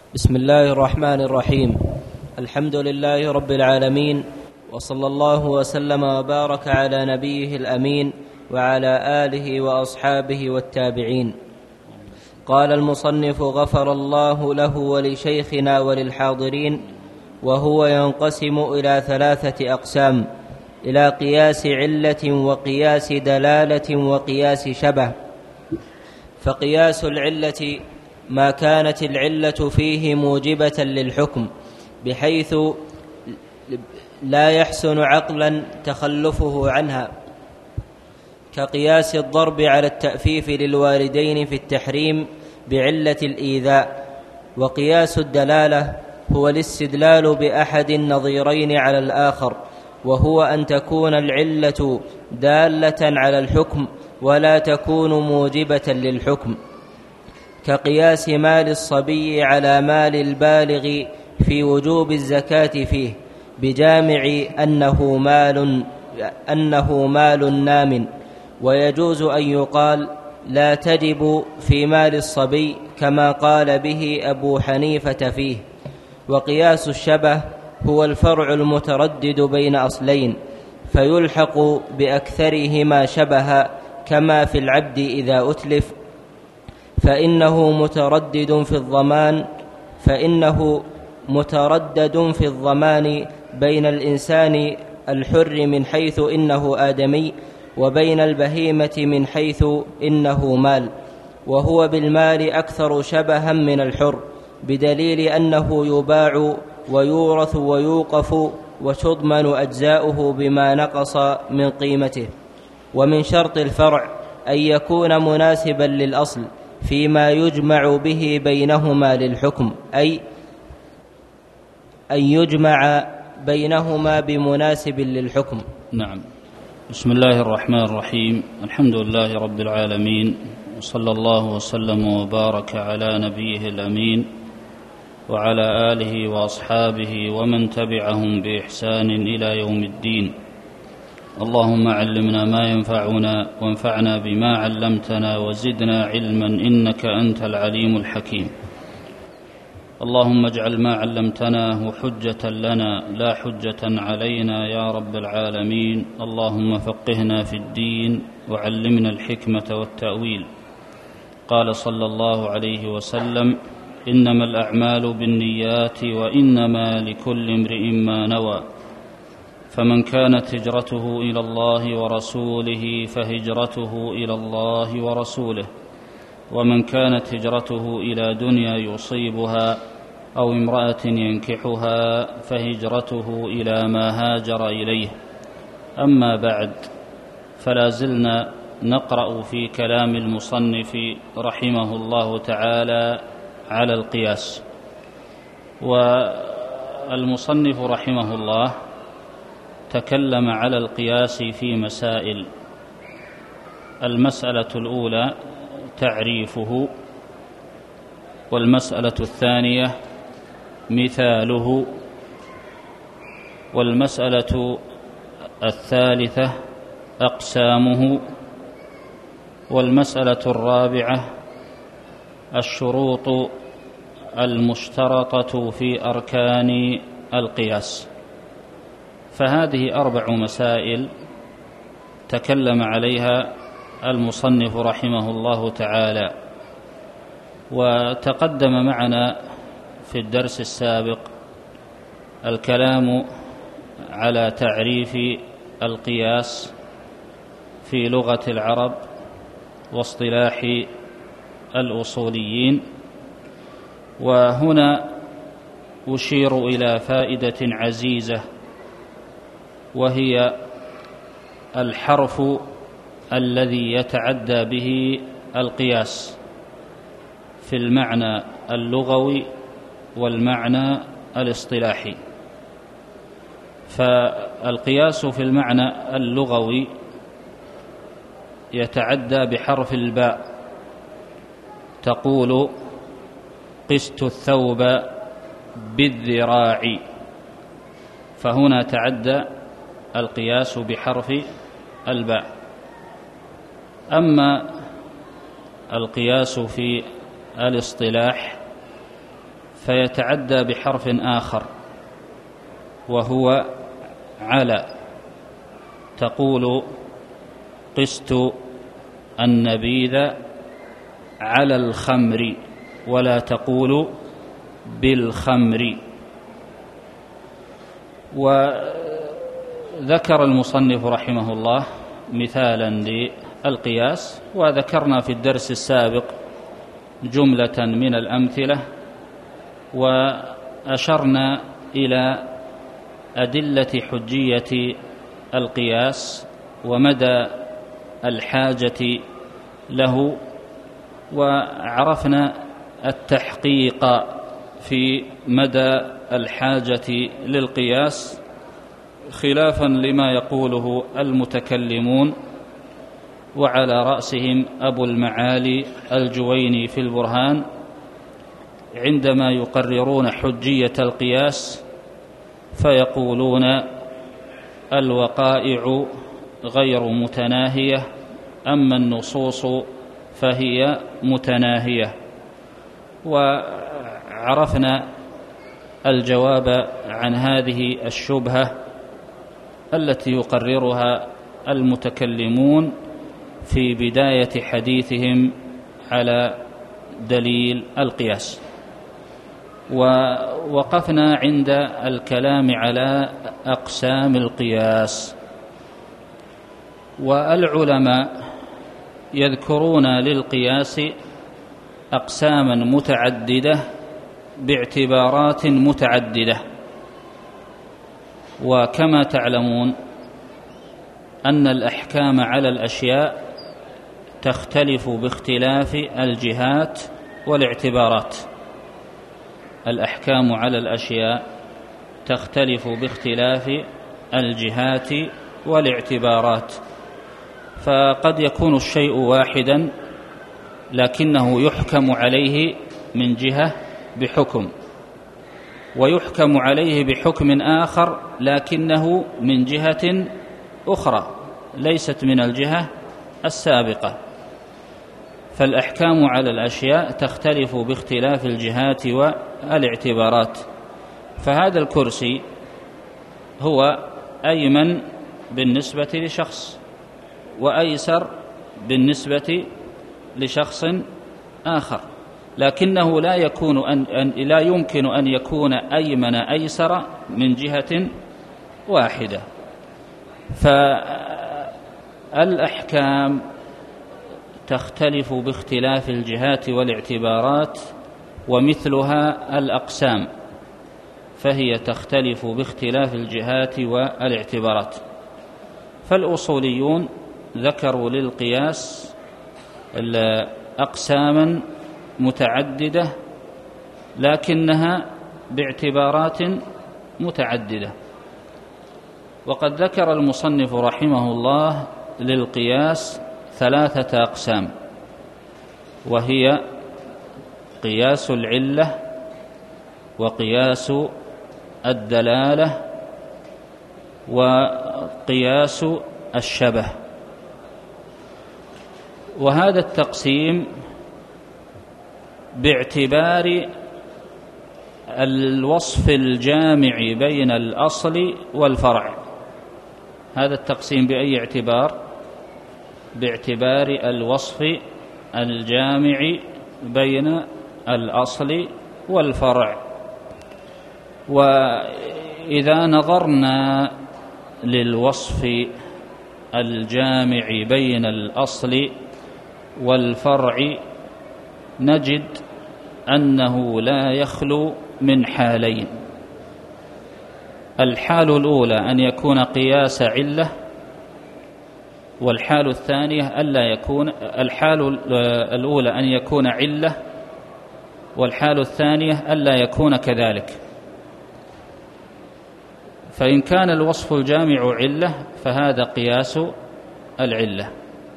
بسم الله الرحمن الرحيم. الحمد لله رب العالمين، وصلى الله وسلم وبارك على نبيه الأمين وعلى آله وأصحابه والتابعين. قال المصنف غفر الله له ولشيخنا وللحاضرين: وهو ينقسم إلى 3 أقسام: إلى قياس علة، وقياس دلالة، وقياس شبه. فقياس العلة ما كانت العلة فيه موجبة للحكم بحيث لا يحسن عقلا تخلفه عنها، كقياس الضرب على التأفيف للوالدين في التحريم بعلة الإيذاء. وقياس الدلالة هو الاستدلال بأحد النظيرين على الآخر، وهو أن تكون العلة دالة على الحكم ولا تكون موجبة للحكم، كقياس مال الصبي على مال البالغ في وجوب الزكاة فيه بجامع أنه مال نام. ويجوز أن يقال لا تجب في مال الصبي كما قال به أبو حنيفة فيه. وقياس الشبه هو الفرع المتردد بين أصلين فيلحق بأكثرهما شبها، كما في العبد إذا أتلف فإنه متردد في الضمان بين الإنسان الحر من حيث إنه آدمي، وبين البهيمة من حيث إنه مال، وهو بالمال أكثر شبها من الحر، بدليل أنه يباع ويورث ويوقف وتضمن أجزاؤه بما نقص من قيمته. ومن شرط الفرع أن يكون مناسبا للأصل فيما يجمع به بينهما للحكم، أي أن يجمع بينهما بمناسب للحكم. نعم. بسم الله الرحمن الرحيم. الحمد لله رب العالمين، وصلى الله وسلم وبارك على نبيه الأمين وعلى آله وأصحابه ومن تبعهم بإحسان إلى يوم الدين. اللهم علمنا ما ينفعنا وانفعنا بما علمتنا وزدنا علما إنك أنت العليم الحكيم. اللهم اجعل ما علمتناه حجة لنا لا حجة علينا يا رب العالمين. اللهم فقهنا في الدين وعلمنا الحكمة والتأويل. قال صلى الله عليه وسلم: إنما الأعمال بالنيات وإنما لكل امرئ ما نوى، فمن كانت هجرته إلى الله ورسوله فهجرته إلى الله ورسوله، ومن كانت هجرته إلى دنيا يصيبها أو امرأة ينكحها فهجرته إلى ما هاجر إليه. أما بعد، فلا زلنا نقرأ في كلام المصنف رحمه الله تعالى على القياس. والمصنف رحمه الله تكلم على القياس في مسائل. المسألة الأولى تعريفه، والمسألة الثانية مثاله، والمسألة الثالثة أقسامه، والمسألة الرابعة الشروط المشترطة في أركان القياس. فهذه 4 مسائل تكلم عليها المصنف رحمه الله تعالى. وتقدم معنا في الدرس السابق الكلام على تعريف القياس في لغة العرب واصطلاح الأصوليين. وهنا أشير إلى فائدة عزيزة، وهي الحرف الذي يتعدى به القياس في المعنى اللغوي والمعنى الاصطلاحي. فالقياس في المعنى اللغوي يتعدى بحرف الباء، تقول: قست الثوب بالذراع، فهنا تعدى القياس بحرف الباء. أما القياس في الاصطلاح فيتعدى بحرف آخر وهو على، تقول قست النبيذ على الخمر، ولا تقول بالخمر. وذكر المصنف رحمه الله مثالا للقياس، وذكرنا في الدرس السابق جملة من الأمثلة، وأشرنا إلى أدلة حجية القياس ومدى الحاجة له، وعرفنا التحقيق في مدى الحاجة للقياس خلافا لما يقوله المتكلمون، وعلى رأسهم أبو المعالي الجويني في البرهان عندما يقررون حجية القياس فيقولون الوقائع غير متناهية، أما النصوص فهي متناهية. وعرفنا الجواب عن هذه الشبهة التي يقررها المتكلمون في بداية حديثهم على دليل القياس. ووقفنا عند الكلام على أقسام القياس، والعلماء يذكرون للقياس أقساما متعددة باعتبارات متعددة. وكما تعلمون أن الأحكام على الأشياء تختلف باختلاف الجهات والاعتبارات. الأحكام على الأشياء تختلف باختلاف الجهات والاعتبارات، فقد يكون الشيء واحدا لكنه يحكم عليه من جهة بحكم، ويحكم عليه بحكم آخر لكنه من جهة أخرى ليست من الجهة السابقة. فالأحكام على الأشياء تختلف باختلاف الجهات والاعتبارات. فهذا الكرسي هو أيمن بالنسبة لشخص وأيسر بالنسبة لشخص آخر، لكنه لا يمكن أن يكون أيمن أيسر من جهة واحدة. فالأحكام تختلف باختلاف الجهات والاعتبارات، ومثلها الأقسام فهي تختلف باختلاف الجهات والاعتبارات. فالأصوليون ذكروا للقياس أقساما متعددة لكنها باعتبارات متعددة. وقد ذكر المصنف رحمه الله للقياس 3 أقسام، وهي قياس العلة، وقياس الدلالة، وقياس الشبه. وهذا التقسيم باعتبار الوصف الجامع بين الأصل والفرع. هذا التقسيم بأي اعتبار؟ باعتبار الوصف الجامع بين الأصل والفرع. وإذا نظرنا للوصف الجامع بين الأصل والفرع نجد أنه لا يخلو من حالين. الحال الأولى أن يكون قياس علة، والحال الثانية الحال الأولى أن يكون علة، والحال الثانية ألا يكون كذلك. فإن كان الوصف الجامع علة فهذا قياس العلة،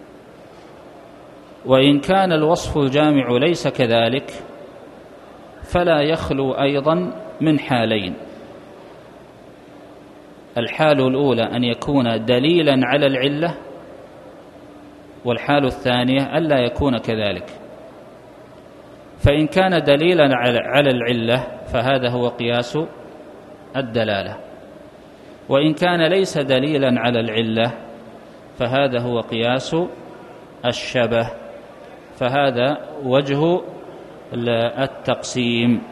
وإن كان الوصف الجامع ليس كذلك فلا يخلو أيضا من حالين. الحال الأولى أن يكون دليلا على العلة، والحال الثانية ألا يكون كذلك. فإن كان دليلا على العلة فهذا هو قياس الدلالة، وإن كان ليس دليلا على العلة فهذا هو قياس الشبه. فهذا وجه التقسيم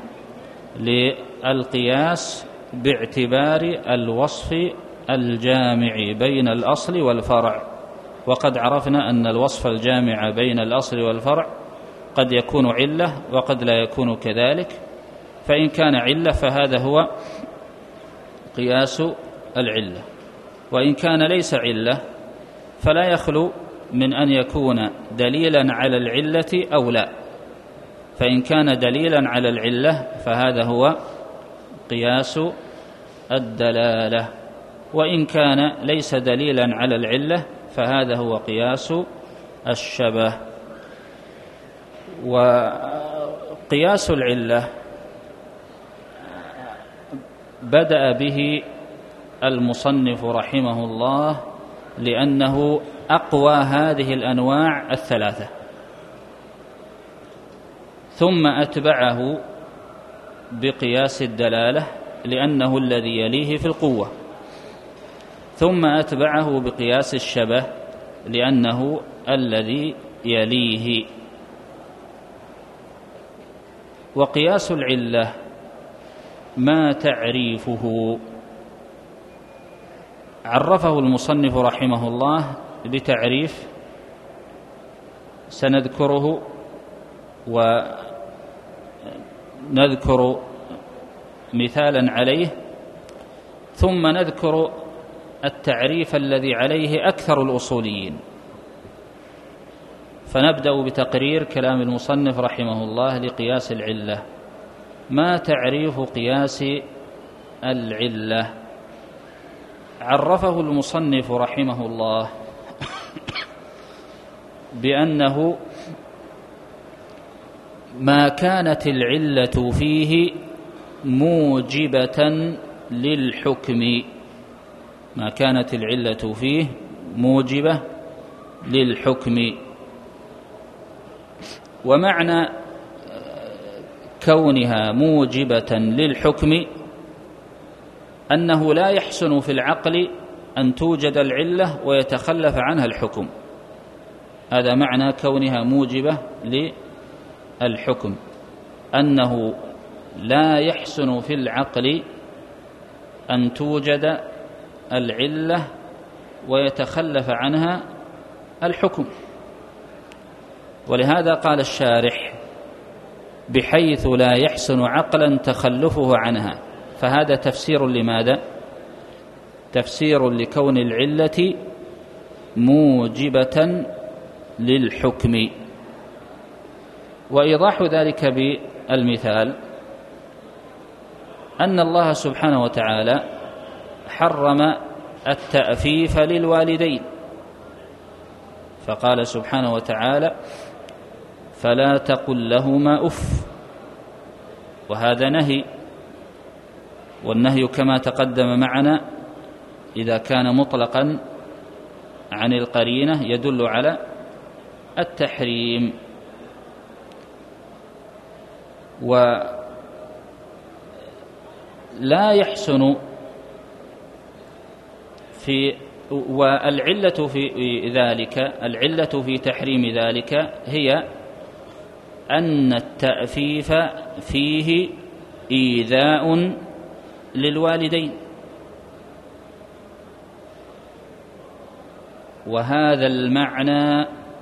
للقياس باعتبار الوصف الجامع بين الأصل والفرع. وقد عرفنا أن الوصف الجامع بين الأصل والفرع قد يكون علة وقد لا يكون كذلك، فإن كان علة فهذا هو قياس العلة، وإن كان ليس علة فلا يخلو من أن يكون دليلا على العلة أو لا. فإن كان دليلا على العلة فهذا هو قياس الدلالة، وإن كان ليس دليلا على العلة فهذا هو قياس الشبه. وقياس العلة بدأ به المصنف رحمه الله لأنه أقوى هذه الأنواع الثلاثة، ثم أتبعه بقياس الدلالة لأنه الذي يليه في القوة، ثم أتبعه بقياس الشبه لأنه الذي يليه. وقياس العلة ما تعريفه؟ عرفه المصنف رحمه الله بتعريف سنذكره، ونذكر مثالا عليه، ثم نذكر التعريف الذي عليه أكثر الأصوليين. فنبدأ بتقرير كلام المصنف رحمه الله لقياس العلة. ما تعريف قياس العلة؟ عرفه المصنف رحمه الله بأنه ما كانت العلة فيه موجبة للحكم، ما كانت العلة فيه موجبة للحكم. ومعنى كونها موجبة للحكم أنه لا يحسن في العقل أن توجد العلة ويتخلف عنها الحكم. هذا معنى كونها موجبة للحكم، أنه لا يحسن في العقل أن توجد العلة ويتخلف عنها الحكم. ولهذا قال الشارح بحيث لا يحسن عقلا تخلفه عنها. فهذا تفسير لماذا؟ تفسير لكون العلة موجبة للحكم. وإيضاح ذلك بالمثال أن الله سبحانه وتعالى حرم التأفيف للوالدين، فقال سبحانه وتعالى فلا تقل لهما أف، وهذا نهي، والنهي كما تقدم معنا إذا كان مطلقا عن القرينة يدل على التحريم. ولا يحسن في والعلة في ذلك، العلة في تحريم ذلك هي أن التأفيف فيه إيذاء للوالدين، وهذا المعنى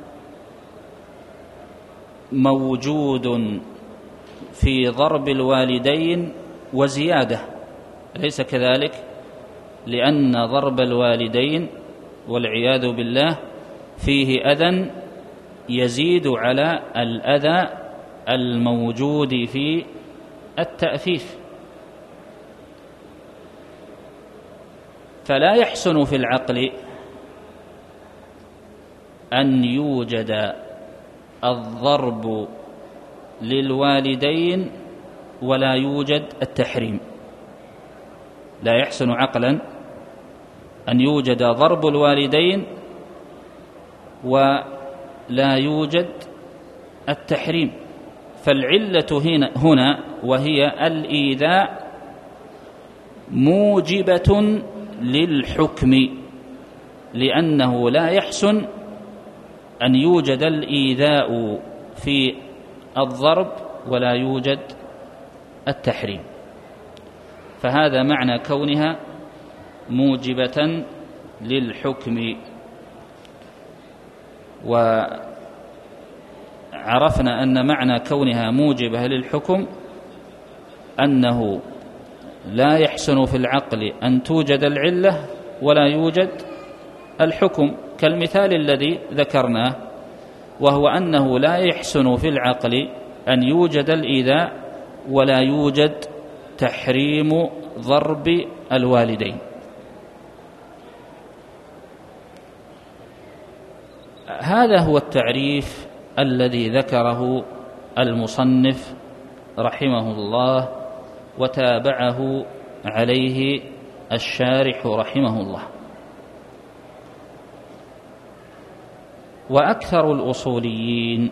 موجود في ضرب الوالدين وزيادة، أليس كذلك؟ لأن ضرب الوالدين والعياذ بالله فيه أذى يزيد على الأذى الموجود في التأفيف. فلا يحسن في العقل أن يوجد الضرب للوالدين ولا يوجد التحريم. لا يحسن عقلا أن يوجد ضرب الوالدين ولا يوجد التحريم، فالعلة هنا وهي الإيذاء موجبة للحكم، لأنه لا يحسن أن يوجد الإيذاء في الضرب ولا يوجد التحريم، فهذا معنى كونها موجبة للحكم. وعرفنا أن معنى كونها موجبة للحكم أنه لا يحسن في العقل أن توجد العلة ولا يوجد الحكم، كالمثال الذي ذكرناه، وهو أنه لا يحسن في العقل أن يوجد الإيذاء ولا يوجد تحريم ضرب الوالدين. هذا هو التعريف الذي ذكره المصنف رحمه الله، وتابعه عليه الشارح رحمه الله. وأكثر الأصوليين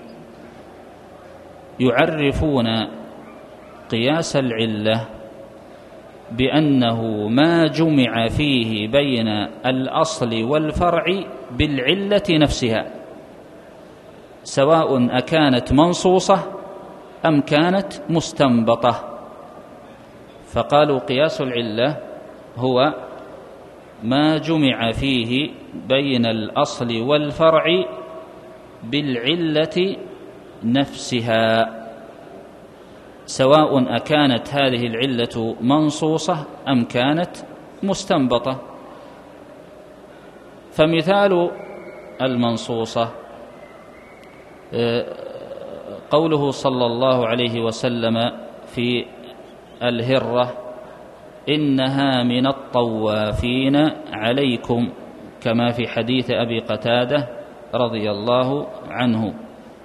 يعرفون قياس العلة بأنه ما جمع فيه بين الأصل والفرع بالعلة نفسها، سواء أكانت منصوصة أم كانت مستنبطة. فقالوا قياس العلة هو ما جمع فيه بين الأصل والفرع بالعلة نفسها، سواء أكانت هذه العلة منصوصة أم كانت مستنبطة. فمثال المنصوصة قوله صلى الله عليه وسلم في الهرة: إنها من الطوافين عليكم، كما في حديث أبي قتادة رضي الله عنه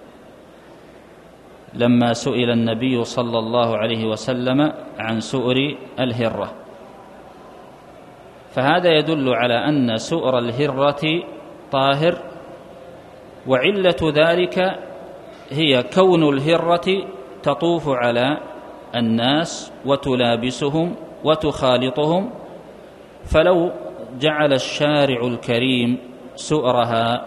لما سئل النبي صلى الله عليه وسلم عن سؤر الهرة. فهذا يدل على أن سؤر الهرة طاهر، وعلة ذلك هي كون الهرة تطوف على الناس وتلابسهم وتخالطهم، فلو جعل الشارع الكريم سؤرها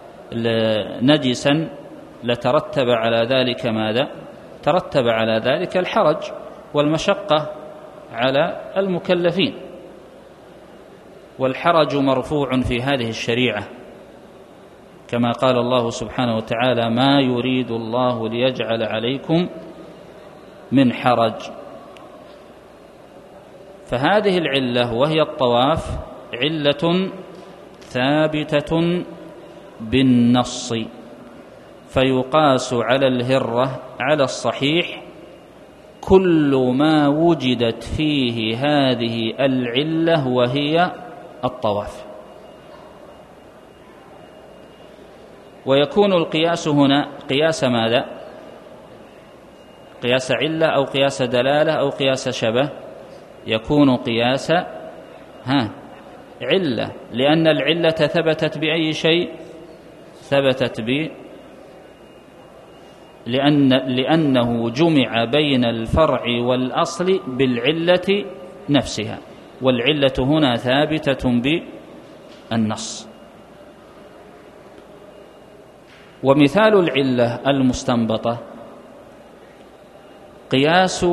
نجسا لترتب على ذلك ماذا؟ ترتب على ذلك الحرج والمشقة على المكلفين، والحرج مرفوع في هذه الشريعة، كما قال الله سبحانه وتعالى: ما يريد الله ليجعل عليكم من حرج. فهذه العلة وهي الطواف علة ثابتة بالنص، فيقاس على الهرة على الصحيح كل ما وجدت فيه هذه العلة وهي الطواف. ويكون القياس هنا قياس ماذا؟ قياس علة أو قياس دلالة أو قياس شبه؟ يكون قياس علة، لأن العلة ثبتت بأي شيء؟ ثبتت لأنه جمع بين الفرع والأصل بالعلة نفسها، والعلة هنا ثابتة بالنص. ومثال العلة المستنبطة قياس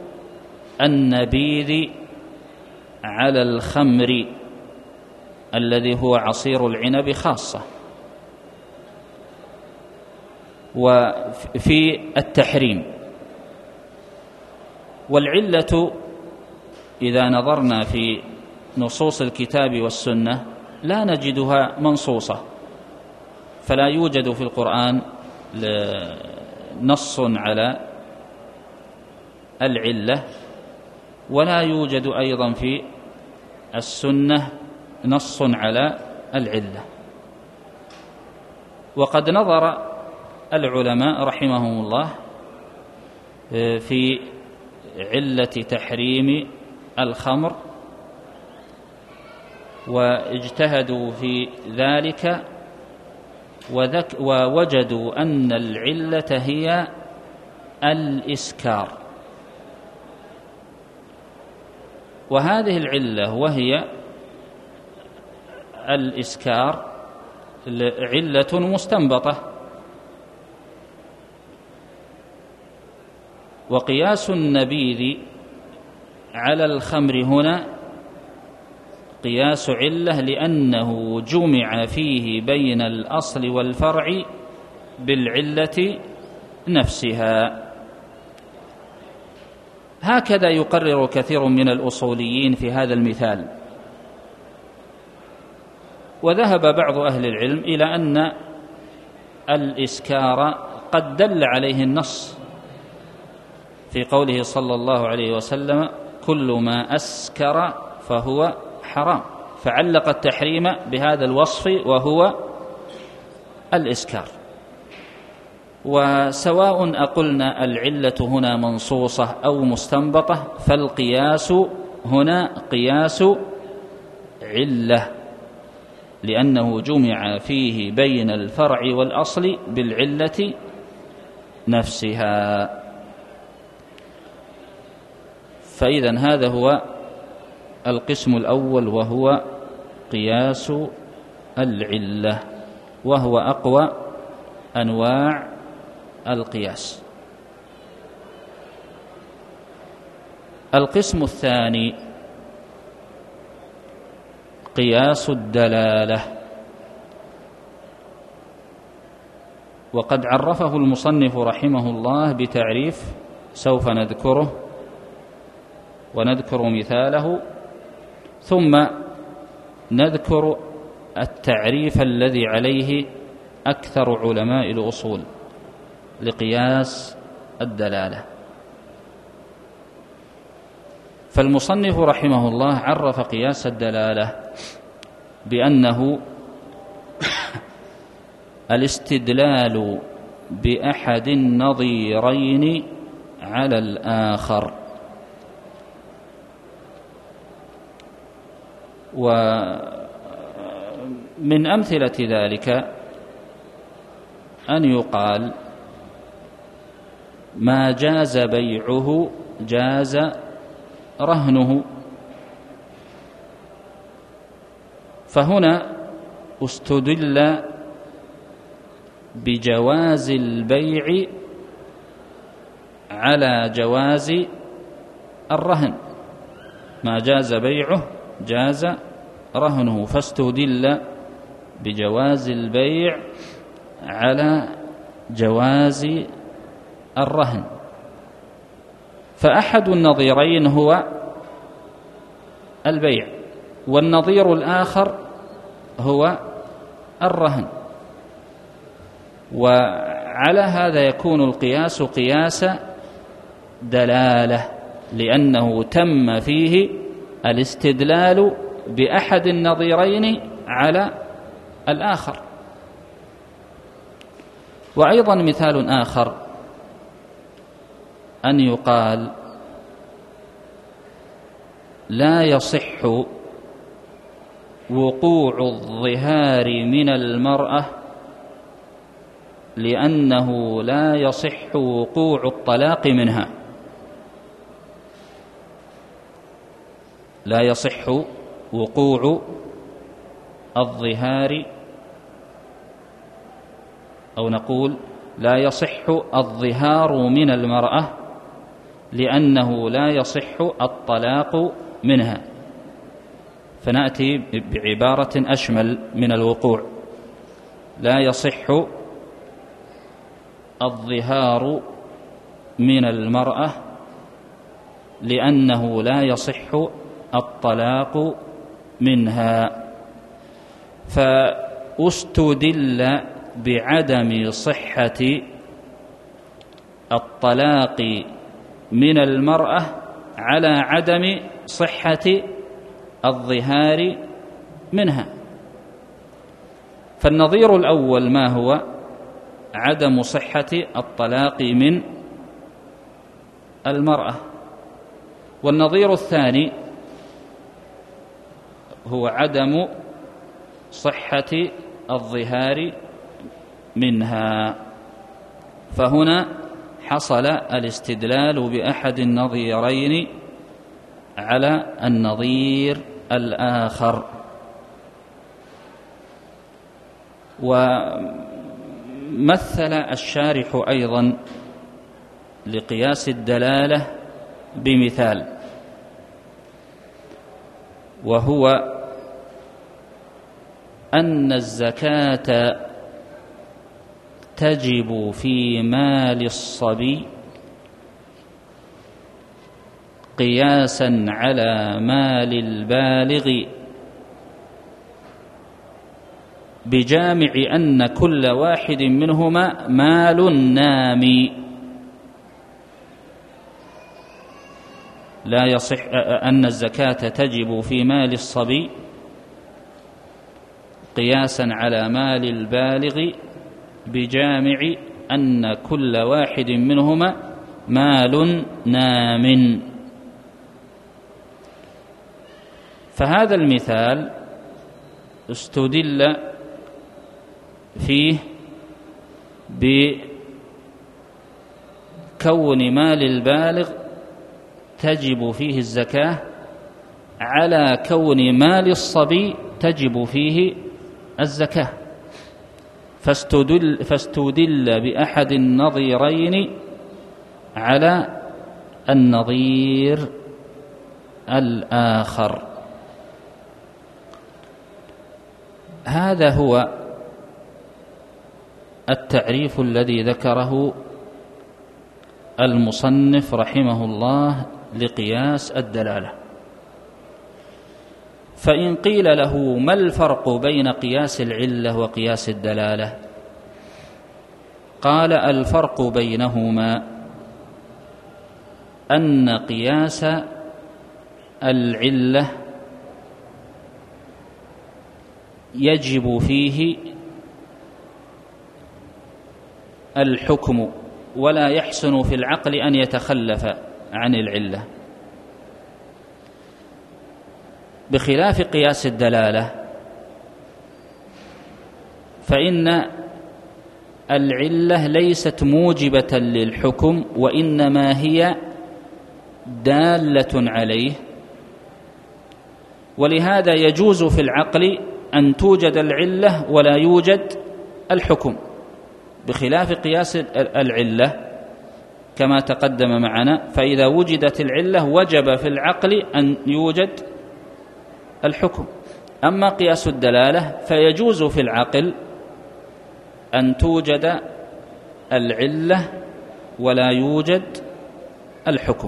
النبيذ على الخمر الذي هو عصير العنب خاصة. وفي التحريم، والعلة إذا نظرنا في نصوص الكتاب والسنة لا نجدها منصوصة، فلا يوجد في القرآن نص على العلة، ولا يوجد أيضا في السنة نص على العلة. وقد نظر العلماء رحمهم الله في علة تحريم الخمر واجتهدوا في ذلك، ووجدوا أن العلة هي الإسكار. وهذه العلة وهي الإسكار علة مستنبطة، وقياس النبيذ على الخمر هنا قياس علة لأنه جمع فيه بين الأصل والفرع بالعلة نفسها. هكذا يقرر كثير من الأصوليين في هذا المثال. وذهب بعض أهل العلم إلى أن الإسكار قد دل عليه النص في قوله صلى الله عليه وسلم: كل ما أسكر فهو حرام، فعلق التحريم بهذا الوصف وهو الإسكار. وسواء أقلنا العلة هنا منصوصة أو مستنبطة، فالقياس هنا قياس علة لأنه جمع فيه بين الفرع والأصل بالعلة نفسها. فإذن هذا هو القسم الأول، وهو قياس العلة، وهو أقوى أنواع القياس. القسم الثاني قياس الدلالة، وقد عرفه المصنف رحمه الله بتعريف سوف نذكره ونذكر مثاله، ثم نذكر التعريف الذي عليه أكثر علماء الأصول لقياس الدلالة. فالمصنف رحمه الله عرف قياس الدلالة بأنه الاستدلال بأحد النظيرين على الآخر. ومن أمثلة ذلك أن يقال: ما جاز بيعه جاز رهنه. فهنا استدل بجواز البيع على جواز الرهن، ما جاز بيعه جاز رهنه، فاستدل بجواز البيع على جواز الرهن. فأحد النظيرين هو البيع، والنظير الآخر هو الرهن. وعلى هذا يكون القياس قياس دلالة، لأنه تم فيه الاستدلال بأحد النظيرين على الآخر. وأيضا مثال آخر أن يقال: لا يصح وقوع الظهار من المرأة لأنه لا يصح وقوع الطلاق منها. لا يصح وقوع الظهار، أو نقول لا يصح الظهار من المرأة لأنه لا يصح الطلاق منها. فنأتي بعبارة أشمل من الوقوع: لا يصح الظهار من المرأة لأنه لا يصح الطلاق منها. فاستدل بعدم صحة الطلاق من المرأة على عدم صحة الظهار منها. فالنظير الأول ما هو؟ عدم صحة الطلاق من المرأة. والنظير الثاني هو عدم صحة الظهار منها. فهنا حصل الاستدلال بأحد النظيرين على النظير الآخر. ومثل الشارح أيضا لقياس الدلالة بمثال، وهو أن الزكاة تجب في مال الصبي قياسا على مال البالغ بجامع أن كل واحد منهما مال نامي. لا يصح أن الزكاة تجب في مال الصبي قياسا على مال البالغ بجامع أن كل واحد منهما مال نام. فهذا المثال استدل فيه بكون مال البالغ تجب فيه الزكاة على كون مال الصبي تجب فيه الزكاة، فاستدل بأحد النظيرين على النظير الآخر. هذا هو التعريف الذي ذكره المصنف رحمه الله لقياس الدلالة. فإن قيل له ما الفرق بين قياس العلة وقياس الدلالة؟ قال الفرق بينهما أن قياس العلة يجب فيه الحكم ولا يحسن في العقل أن يتخلف عن العلة، بخلاف قياس الدلالة فإن العلة ليست موجبة للحكم وإنما هي دالة عليه، ولهذا يجوز في العقل أن توجد العلة ولا يوجد الحكم، بخلاف قياس العلة كما تقدم معنا، فإذا وجدت العلة وجب في العقل أن يوجد الحكم. أما قياس الدلالة فيجوز في العقل أن توجد العلة ولا يوجد الحكم.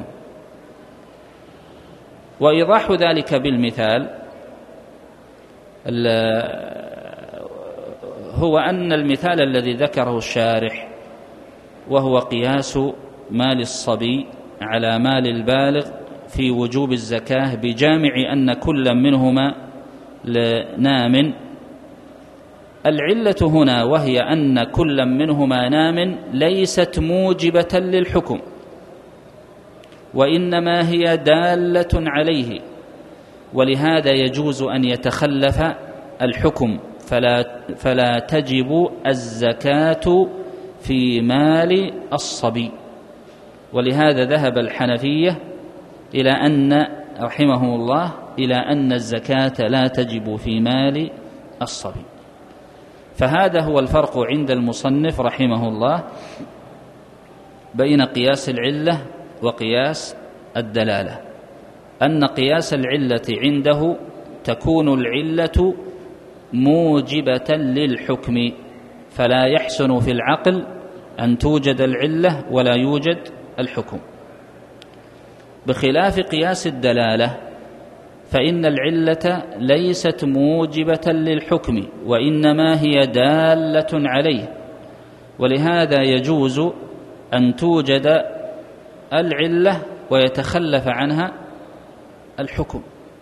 وإيضاح ذلك بالمثال هو أن المثال الذي ذكره الشارح وهو قياس مال الصبي على مال البالغ في وجوب الزكاة بجامع أن كل منهما نام، العلة هنا وهي أن كل منهما نام ليست موجبة للحكم وإنما هي دالة عليه، ولهذا يجوز أن يتخلف الحكم فلا تجب الزكاة في مال الصبي. ولهذا ذهب الحنفية إلى أن رحمه الله إلى أن الزكاة لا تجب في مال الصبي. فهذا هو الفرق عند المصنف رحمه الله بين قياس العلة وقياس الدلالة، أن قياس العلة عنده تكون العلة موجبة للحكم فلا يحسن في العقل أن توجد العلة ولا يوجد الحكم، بخلاف قياس الدلالة فإن العلة ليست موجبة للحكم وإنما هي دالة عليه، ولهذا يجوز أن توجد العلة ويتخلف عنها الحكم.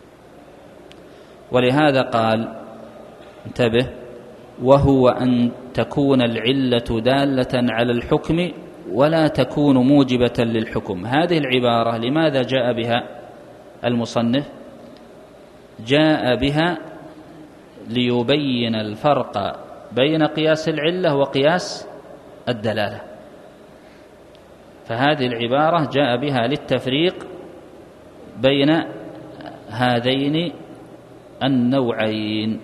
ولهذا قال انتبه وهو أن تكون العلة دالة على الحكم ولا تكون موجبة للحكم. هذه العبارة لماذا جاء بها المصنف؟ جاء بها ليبين الفرق بين قياس العلة وقياس الدلالة. فهذه العبارة جاء بها للتفريق بين هذين النوعين.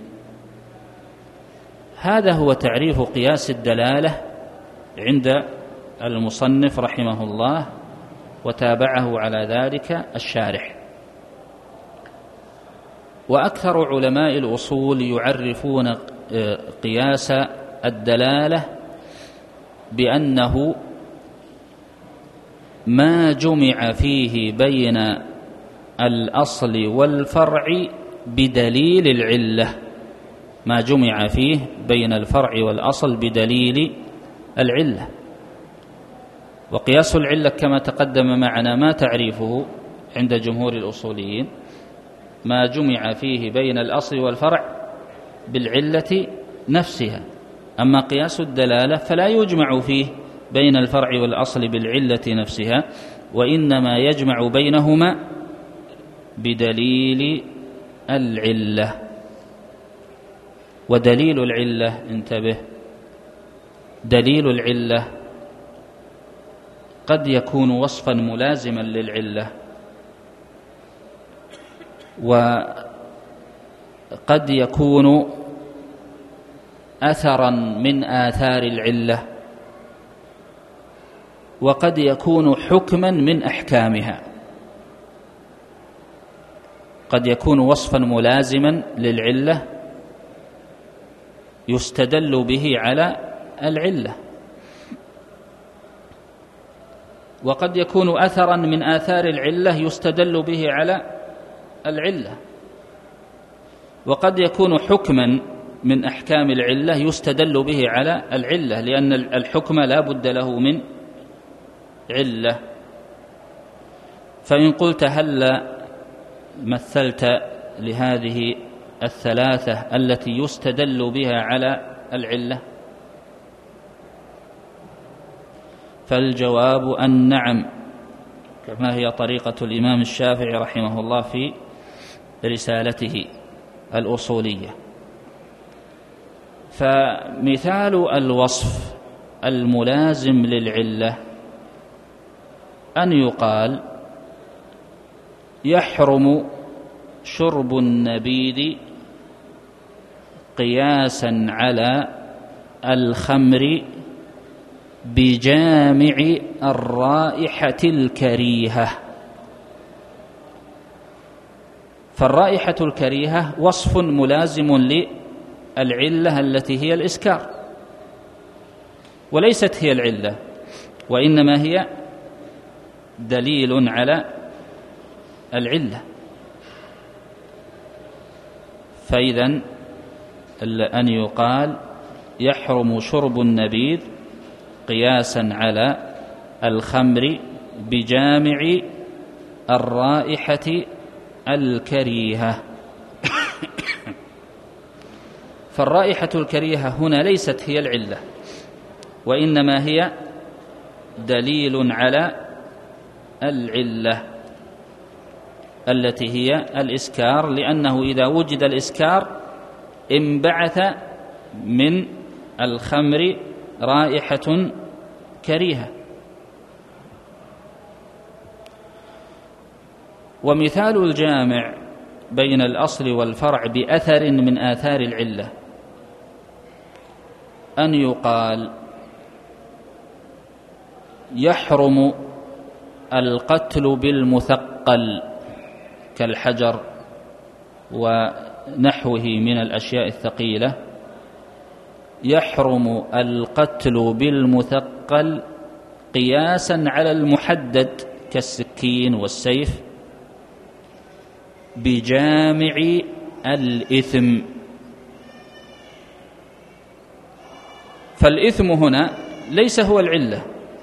هذا هو تعريف قياس الدلالة عند المصنف رحمه الله، وتابعه على ذلك الشارح. وأكثر علماء الأصول يعرفون قياس الدلالة بأنه ما جمع فيه بين الأصل والفرع بدليل العلة، ما جمع فيه بين الفرع والأصل بدليل العلة. وقياس العلة كما تقدم معنا ما تعريفه عند جمهور الأصوليين، ما جمع فيه بين الأصل والفرع بالعلة نفسها. أما قياس الدلالة فلا يجمع فيه بين الفرع والأصل بالعلة نفسها، وإنما يجمع بينهما بدليل العلة. ودليل العلة، انتبه، دليل العلة قد يكون وصفا ملازما للعلة، وقد يكون أثرا من آثار العلة، وقد يكون حكما من أحكامها. قد يكون وصفا ملازما للعلة يستدل به على العلة، وقد يكون أثرا من آثار العلة يستدل به على العلة، وقد يكون حكما من أحكام العلة يستدل به على العلة، لأن الحكم لا بد له من علة. فإن قلت هل مثلت لهذه الثلاثة التي يستدل بها على العلة؟ فالجواب أن نعم، كما هي طريقة الإمام الشافعي رحمه الله في رسالته الأصولية. فمثال الوصف الملازم للعلة أن يقال يحرم شرب النبيذ قياسا على الخمر بجامع الرائحة الكريهة. فالرائحة الكريهة وصف ملازم للعلة التي هي الإسكار، وليست هي العلة، وإنما هي دليل على العلة. فإذن أن يقال يحرم شرب النبيذ قياسا على الخمر بجامع الرائحة الكريهة. فالرائحة الكريهة هنا ليست هي العلة، وإنما هي دليل على العلة التي هي الإسكار، لأنه إذا وجد الإسكار انبعث من الخمر رائحة كريهة. ومثال الجامع بين الأصل والفرع بأثر من آثار العلة أن يقال يحرم القتل بالمثقل كالحجر ونحوه من الأشياء الثقيلة، يحرم القتل بالمثقل قياسا على المحدد كالسكين والسيف بجامع الإثم. فالإثم هنا ليس هو العلة،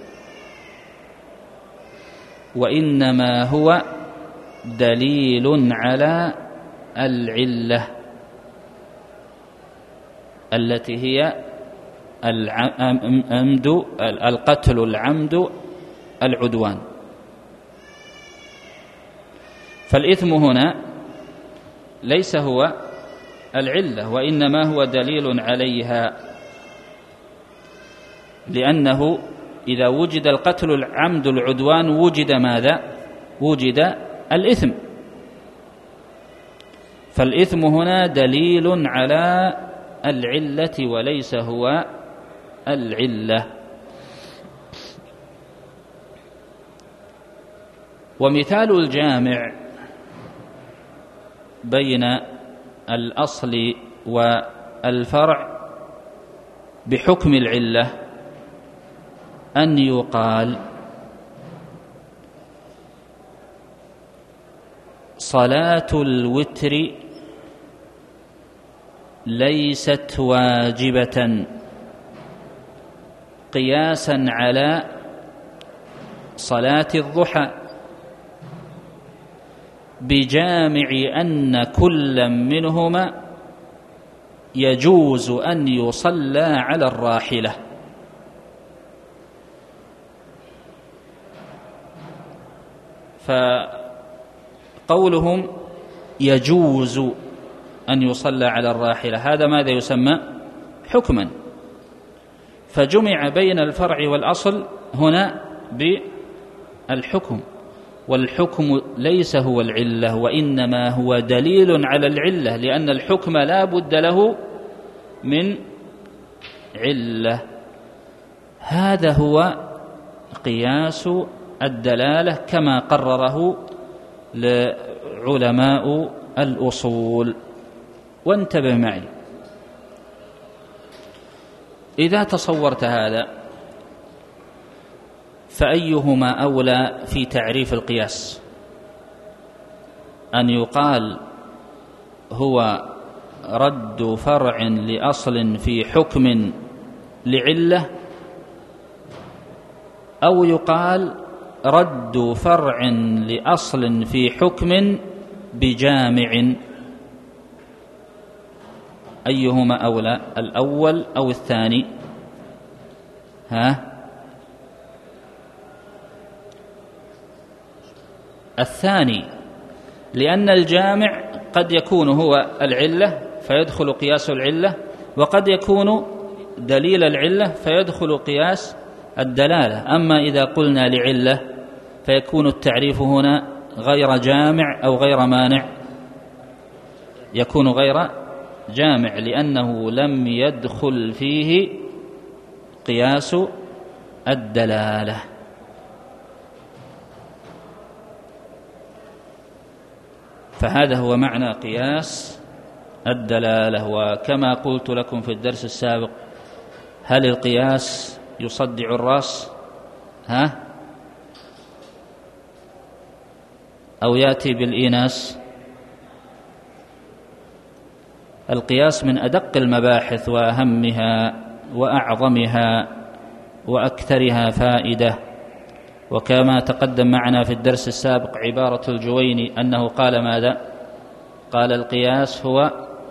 وإنما هو دليل على العلة التي هي القتل العمد العدوان. فالإثم هنا ليس هو العلة، وإنما هو دليل عليها، لأنه إذا وجد القتل العمد العدوان وجد ماذا؟ وجد الإثم. فالإثم هنا دليل على العلة وليس هو العلة. ومثال الجامع بين الأصل والفرع بحكم العلة أن يقال صلاة الوتر ليست واجبة قياسا على صلاة الضحى بجامع أن كل منهما يجوز أن يصلى على الراحلة. فقولهم يجوز أن يصلى على الراحلة هذا ماذا يسمى؟ حكما. فجمع بين الفرع والأصل هنا بالحكم، والحكم ليس هو العلة وإنما هو دليل على العلة، لأن الحكم لا بد له من علة. هذا هو قياس الدلالة كما قرره لعلماء الأصول. وانتبه معي، إذا تصورت هذا فأيهما أولى في تعريف القياس؟ أن يقال هو رد فرع لأصل في حكم لعلة، أو يقال رد فرع لأصل في حكم بجامع؟ أيهما أولى، الأول أو الثاني؟ الثاني، لأن الجامع قد يكون هو العلة فيدخل قياس العلة، وقد يكون دليل العلة فيدخل قياس الدلالة. أما إذا قلنا لعلة فيكون التعريف هنا غير جامع أو غير مانع، يكون غير جامع لأنه لم يدخل فيه قياس الدلالة. فهذا هو معنى قياس الدلالة. وكما قلت لكم في الدرس السابق، هل القياس يصدع الرأس أو يأتي بالإيناس؟ القياس من أدق المباحث وأهمها وأعظمها وأكثرها فائدة. وكما تقدم معنا في الدرس السابق عبارة الجويني أنه قال ماذا؟ قال القياس هو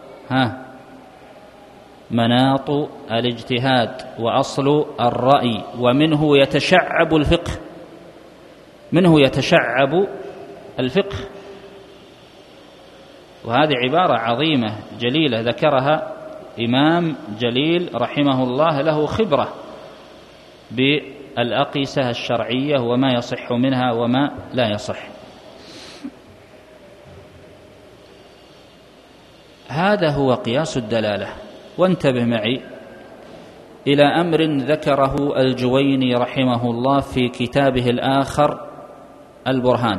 مناط الاجتهاد وأصل الرأي، ومنه يتشعب الفقه، منه يتشعب الفقه. وهذه عبارة عظيمة جليلة ذكرها إمام جليل رحمه الله له خبرة بالأقيسة الشرعية وما يصح منها وما لا يصح. هذا هو قياس الدلالة. وانتبه معي إلى أمر ذكره الجويني رحمه الله في كتابه الآخر البرهان.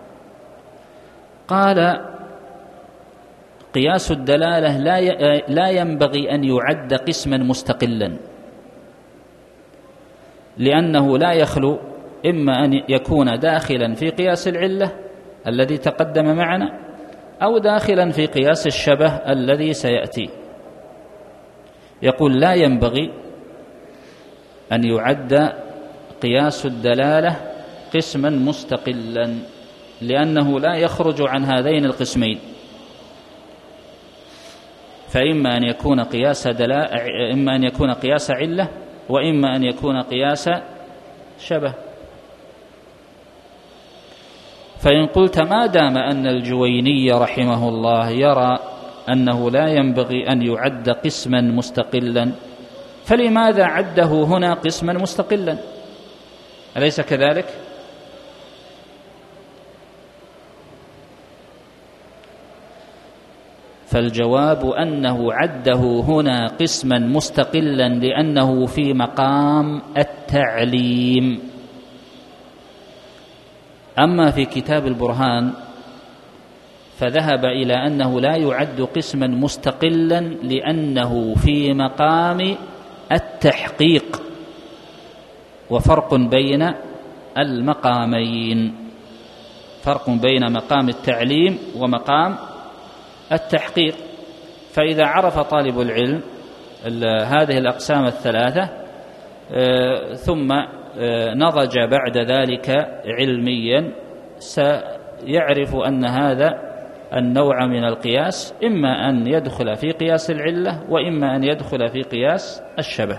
قال قياس الدلالة لا ينبغي أن يعد قسما مستقلا، لأنه لا يخلو إما أن يكون داخلا في قياس العلة الذي تقدم معنا، أو داخلا في قياس الشبه الذي سيأتي. يقول لا ينبغي أن يعد قياس الدلالة قسما مستقلا، لأنه لا يخرج عن هذين القسمين، فإما أن يكون قياس إما أن يكون قياس علة، وإما أن يكون قياس شبه. فإن قلت ما دام أن الجويني رحمه الله يرى أنه لا ينبغي أن يعد قسما مستقلا، فلماذا عده هنا قسما مستقلا؟ أليس كذلك؟ فالجواب أنه عده هنا قسما مستقلا لأنه في مقام التعليم. أما في كتاب البرهان فذهب إلى أنه لا يعد قسما مستقلا لأنه في مقام التحقيق، وفرق بين المقامين، فرق بين مقام التعليم ومقام التحقيق. فإذا عرف طالب العلم هذه الأقسام الثلاثة ثم نضج بعد ذلك علميا، سيعرف أن هذا النوع من القياس إما أن يدخل في قياس العلة وإما أن يدخل في قياس الشبه.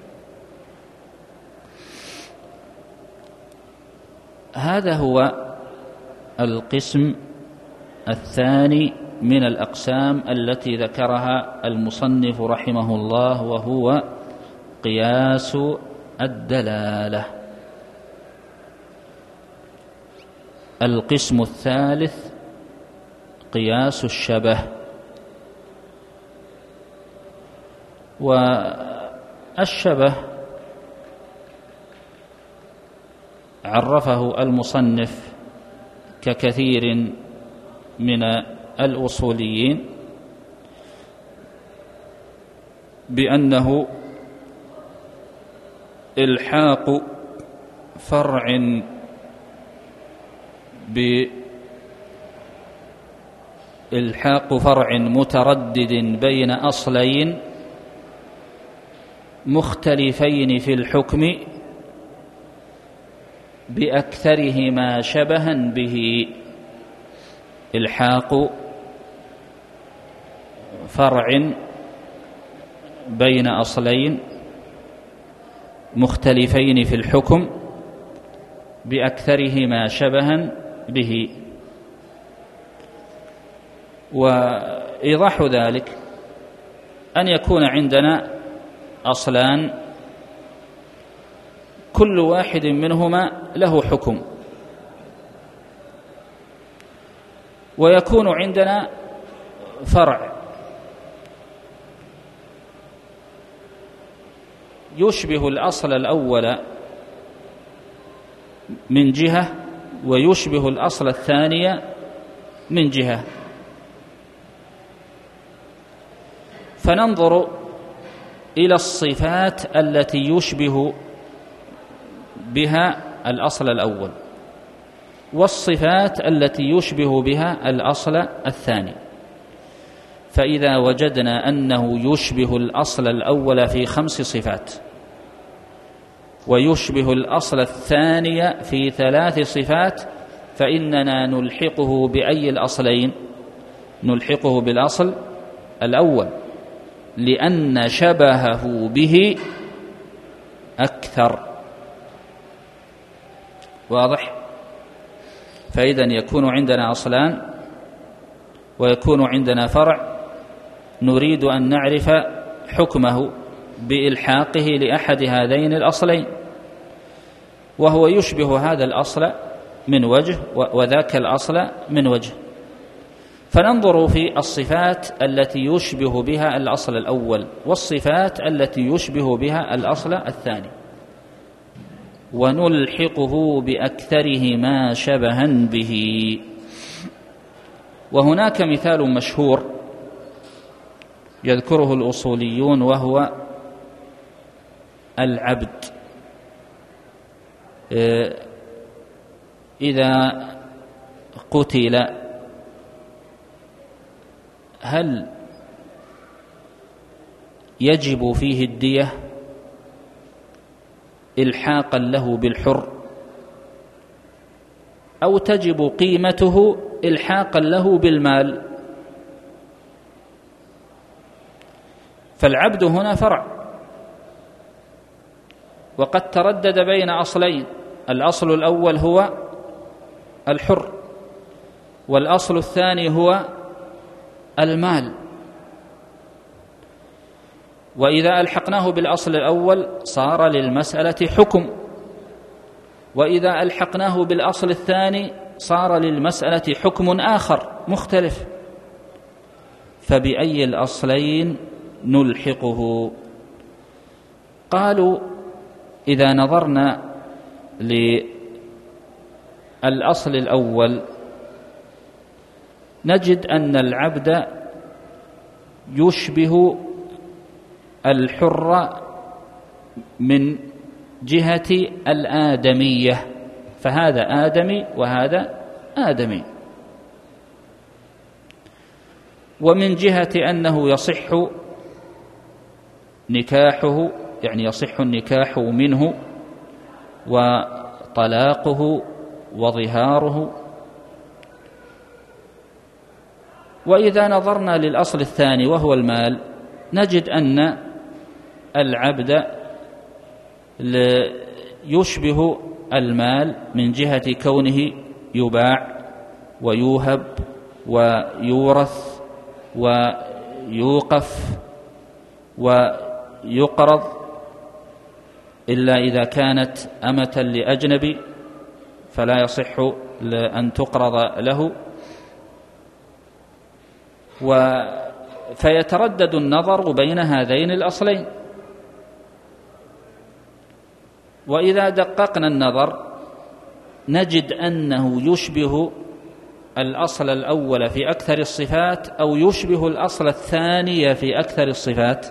هذا هو القسم الثاني من الأقسام التي ذكرها المصنف رحمه الله، وهو قياس الدلالة. القسم الثالث قياس الشبه. والشبه عرفه المصنف ككثير من الأصوليين بأنه إلحاق فرع متردد بين أصلين مختلفين في الحكم بأكثرهما شبها به. إلحاق فرع بين أصلين مختلفين في الحكم بأكثرهما شبها به. وإيضاح ذلك أن يكون عندنا أصلان كل واحد منهما له حكم، ويكون عندنا فرع يشبه الأصل الأول من جهة ويشبه الأصل الثاني من جهة، فننظر إلى الصفات التي يشبه بها الأصل الأول والصفات التي يشبه بها الأصل الثاني. فإذا وجدنا أنه يشبه الأصل الأول في 5 صفات ويشبه الأصل الثاني في 3 صفات، فإننا نلحقه بأي الأصلين؟ نلحقه بالأصل الأول، لأن شبهه به أكثر. واضح؟ فإذا يكون عندنا أصلان ويكون عندنا فرع نريد أن نعرف حكمه بإلحاقه لأحد هذين الأصلين، وهو يشبه هذا الأصل من وجه وذاك الأصل من وجه، فننظر في الصفات التي يشبه بها الأصل الأول والصفات التي يشبه بها الأصل الثاني، ونلحقه بأكثرهما شبها به. وهناك مثال مشهور يذكره الأصوليون وهو العبد. إذا قتل هل يجب فيه الدية إلحاقا له بالحر، أو تجب قيمته إلحاقا له بالمال؟ فالعبد هنا فرع، وقد تردد بين أصلين، الأصل الأول هو الحر والأصل الثاني هو المال. وإذا ألحقناه بالأصل الأول صار للمسألة حكم، وإذا ألحقناه بالأصل الثاني صار للمسألة حكم آخر مختلف، فبأي الأصلين نلحقه؟ قالوا إذا نظرنا للأصل الأول نجد أن العبد يشبه الحر من جهة الآدمية، فهذا آدمي وهذا آدمي، ومن جهة أنه يصح نكاحه، يعني يصح النكاح منه وطلاقه وظهاره. وإذا نظرنا للأصل الثاني وهو المال نجد أن العبد يشبه المال من جهة كونه يباع ويوهب ويورث ويوقف ويقرض، إلا إذا كانت أمة لأجنبي فلا يصح أن تقرض له. فيتردد النظر بين هذين الأصلين. وإذا دققنا النظر نجد أنه يشبه الأصل الأول في أكثر الصفات أو يشبه الأصل الثاني في أكثر الصفات.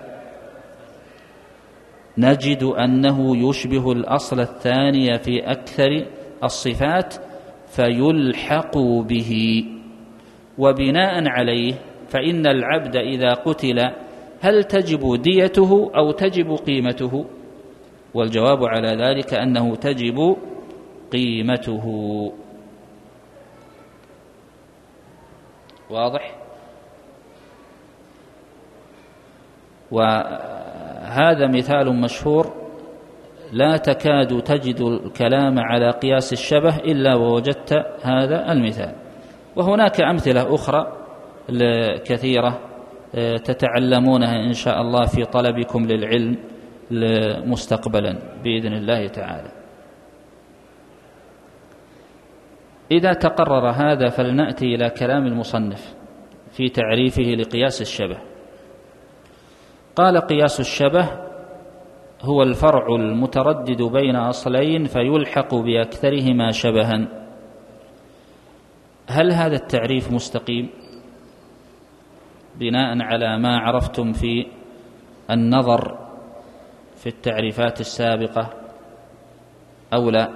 نجد أنه يشبه الأصل الثاني في أكثر الصفات فيلحق به. وبناء عليه فإن العبد إذا قتل هل تجب ديته أو تجب قيمته؟ والجواب على ذلك أنه تجب قيمته. واضح؟ وهذا مثال مشهور لا تكاد تجد الكلام على قياس الشبه إلا ووجدت هذا المثال. وهناك أمثلة أخرى كثيرة تتعلمونها إن شاء الله في طلبكم للعلم مستقبلا بإذن الله تعالى. إذا تقرر هذا فلنأتي إلى كلام المصنف في تعريفه لقياس الشبه. قال: قياس الشبه هو الفرع المتردد بين أصلين فيلحق بأكثرهما شبها. هل هذا التعريف مستقيم بناء على ما عرفتم في النظر في التعريفات السابقة أو لا؟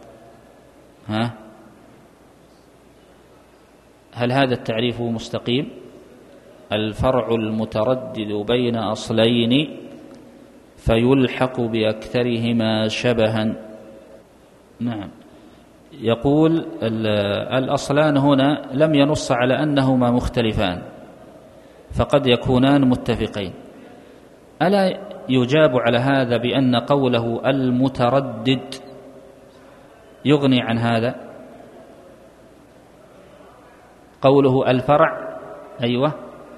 هل هذا التعريف مستقيم؟ الفرع المتردد بين أصلين فيلحق بأكثرهما شبها. نعم. يقول الأصلان هنا لم ينص على أنهما مختلفان، فقد يكونان متفقين. ألا يجاب على هذا بأن قوله المتردد يغني عن هذا؟ قوله الفرع، أيوة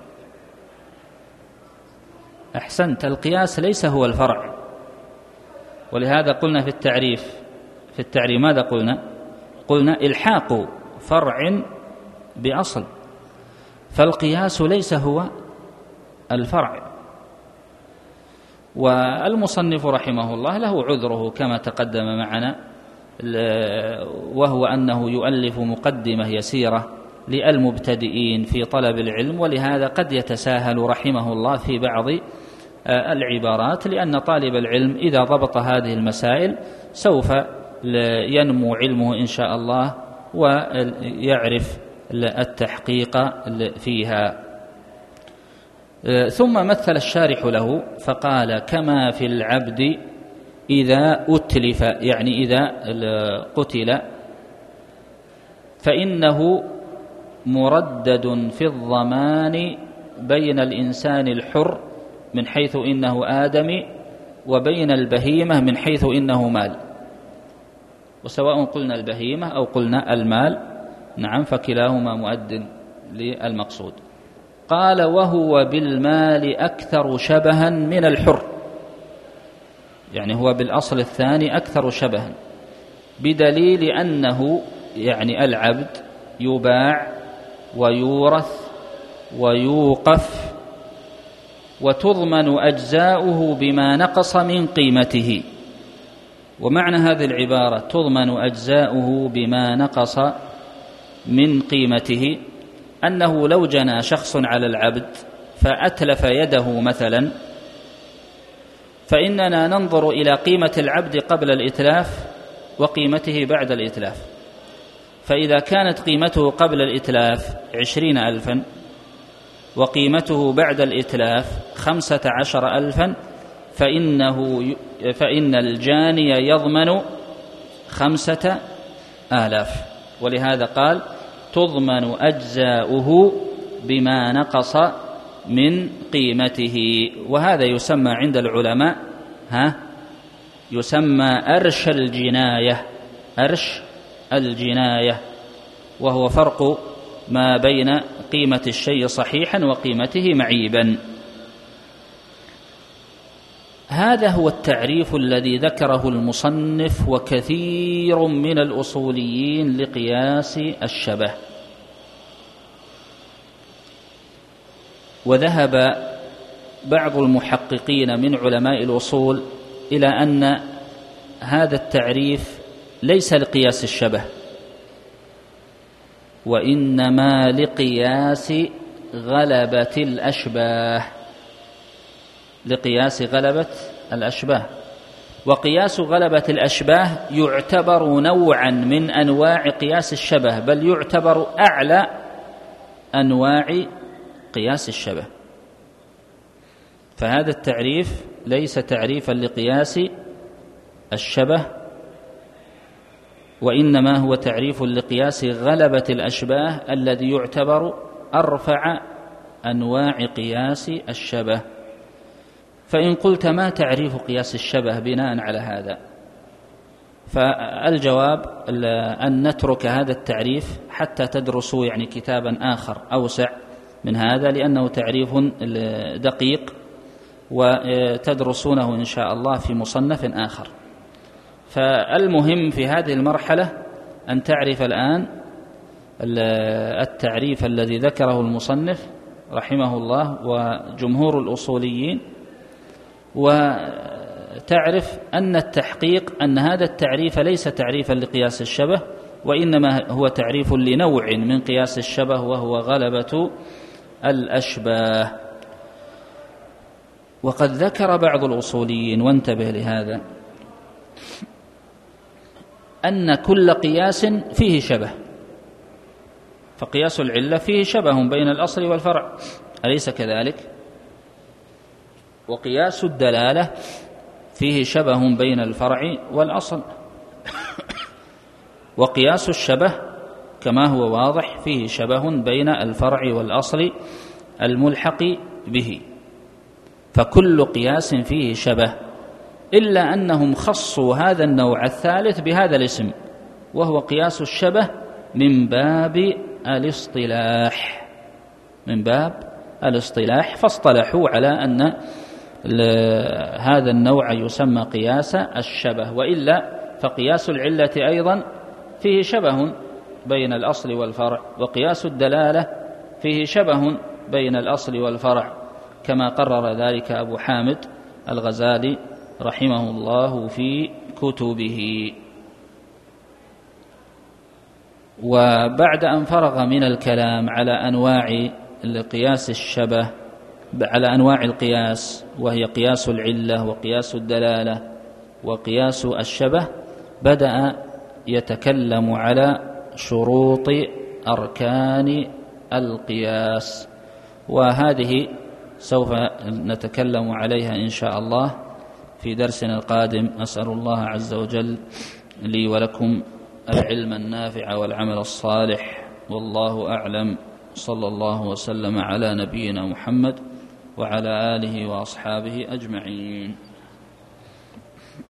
أحسنت، القياس ليس هو الفرع. ولهذا قلنا في التعريف ماذا قلنا إلحاق فرع بأصل، فالقياس ليس هو الفرع. والمصنف رحمه الله له عذره كما تقدم معنا، وهو أنه يؤلف مقدمة يسيرة للمبتدئين في طلب العلم، ولهذا قد يتساهل رحمه الله في بعض العبارات، لأن طالب العلم إذا ضبط هذه المسائل سوف ينمو علمه إن شاء الله ويعرف التحقيق فيها. ثم مثل الشارح له فقال: كما في العبد إذا أتلف، يعني إذا قتل، فإنه مردد في الضمان بين الإنسان الحر من حيث إنه آدمي وبين البهيمة من حيث إنه مال. وسواء قلنا البهيمة أو قلنا المال، نعم، فكلاهما مؤد للمقصود. قال: وهو بالمال أكثر شبها من الحر، يعني هو بالأصل الثاني أكثر شبها. بدليل أنه يعني العبد يباع ويورث ويوقف وتضمن أجزاؤه بما نقص من قيمته. ومعنى هذه العبارة تضمن أجزاؤه بما نقص من قيمته أنه لو جنى شخص على العبد فأتلف يده مثلا، فإننا ننظر إلى قيمة العبد قبل الإتلاف وقيمته بعد الإتلاف. فإذا كانت قيمته قبل الإتلاف 20,000 وقيمته بعد الإتلاف 15,000 فإن الجاني يضمن 5,000. ولهذا قال تضمن أجزاؤه بما نقص من قيمته. وهذا يسمى عند العلماء يسمى أرش الجناية، أرش الجناية، وهو فرق ما بين قيمة الشيء صحيحا وقيمته معيبا. هذا هو التعريف الذي ذكره المصنف وكثير من الأصوليين لقياس الشبه. وذهب بعض المحققين من علماء الأصول إلى أن هذا التعريف ليس لقياس الشبه، وإنما لقياس غلبة الأشباه، لقياس غلبة الأشباه. وقياس غلبة الأشباه يعتبر نوعا من أنواع قياس الشبه، بل يعتبر أعلى أنواع قياس الشبه. فهذا التعريف ليس تعريفا لقياس الشبه، وإنما هو تعريف لقياس غلبة الأشباه الذي يعتبر أرفع أنواع قياس الشبه. فإن قلت ما تعريف قياس الشبه بناء على هذا، فالجواب أن نترك هذا التعريف حتى تدرسوا يعني كتابا آخر أوسع من هذا، لأنه تعريف دقيق وتدرسونه إن شاء الله في مصنف آخر. فالمهم في هذه المرحلة أن تعرف الآن التعريف الذي ذكره المصنف رحمه الله وجمهور الأصوليين، وتعرف أن التحقيق أن هذا التعريف ليس تعريفا لقياس الشبه، وإنما هو تعريف لنوع من قياس الشبه وهو غلبة الأشباه. وقد ذكر بعض الأصوليين، وانتبه لهذا، أن كل قياس فيه شبه، فقياس العلة فيه شبه بين الأصل والفرع، أليس كذلك؟ وقياس الدلالة فيه شبه بين الفرع والأصل، وقياس الشبه كما هو واضح فيه شبه بين الفرع والأصل الملحق به. فكل قياس فيه شبه، إلا أنهم خصوا هذا النوع الثالث بهذا الاسم، وهو قياس الشبه من باب الاصطلاح، من باب الاصطلاح، فاصطلحوا على أن هذا النوع يسمى قياس الشبه. وإلا فقياس العلة أيضا فيه شبه بين الأصل والفرع، وقياس الدلالة فيه شبه بين الأصل والفرع، كما قرر ذلك أبو حامد الغزالي رحمه الله في كتبه. وبعد أن فرغ من الكلام على أنواع القياس الشبه، على أنواع القياس وهي قياس العلة وقياس الدلالة وقياس الشبه، بدأ يتكلم على شروط أركان القياس، وهذه سوف نتكلم عليها إن شاء الله في درسنا القادم. أسأل الله عز وجل لي ولكم العلم النافع والعمل الصالح، والله أعلم. صلى الله وسلم على نبينا محمد وعلى آله وأصحابه أجمعين.